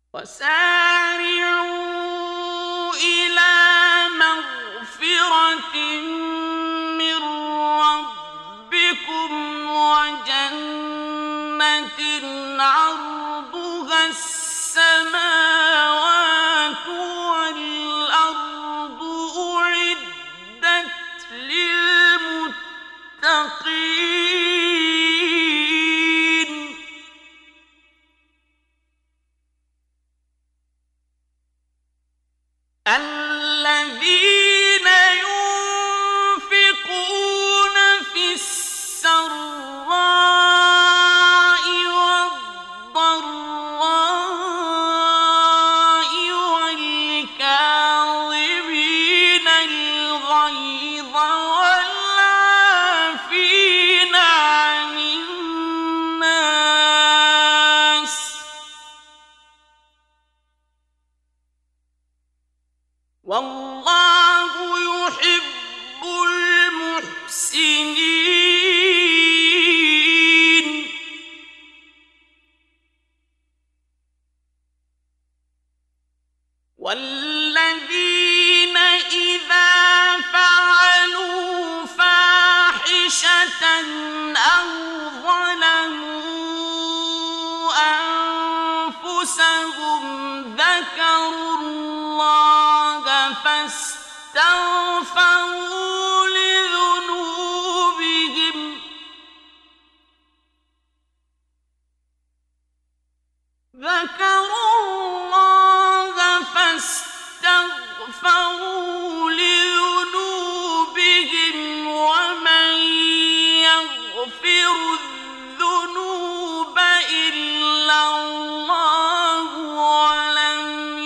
وسارعوا إلى مغفرة من ربكم وجنة عرضها السماوات والأرض أعدت للمتقين الذين ينفقون في السراء والضراء والكاظمين الغيظ والعافين عن الناس والله يحب المحسنين والذين إذا فعلوا فاحشة أو ظلموا أنفسهم ذكروا الله فاستغفروا لذنوبهم ومن يغفر الذنوب إلا الله ولم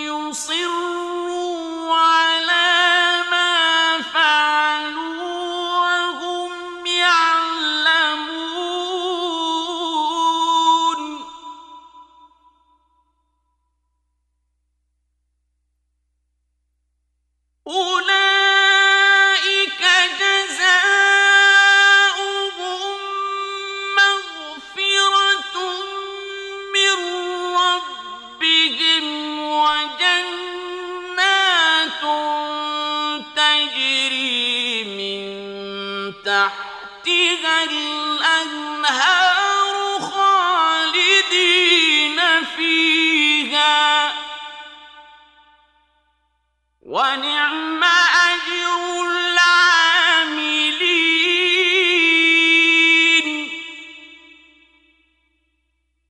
يصروا على ما فعلوا وهم يعلمون أولئك جزاؤهم مغفرة من ربهم وجنات تجري من تحتها الأنهار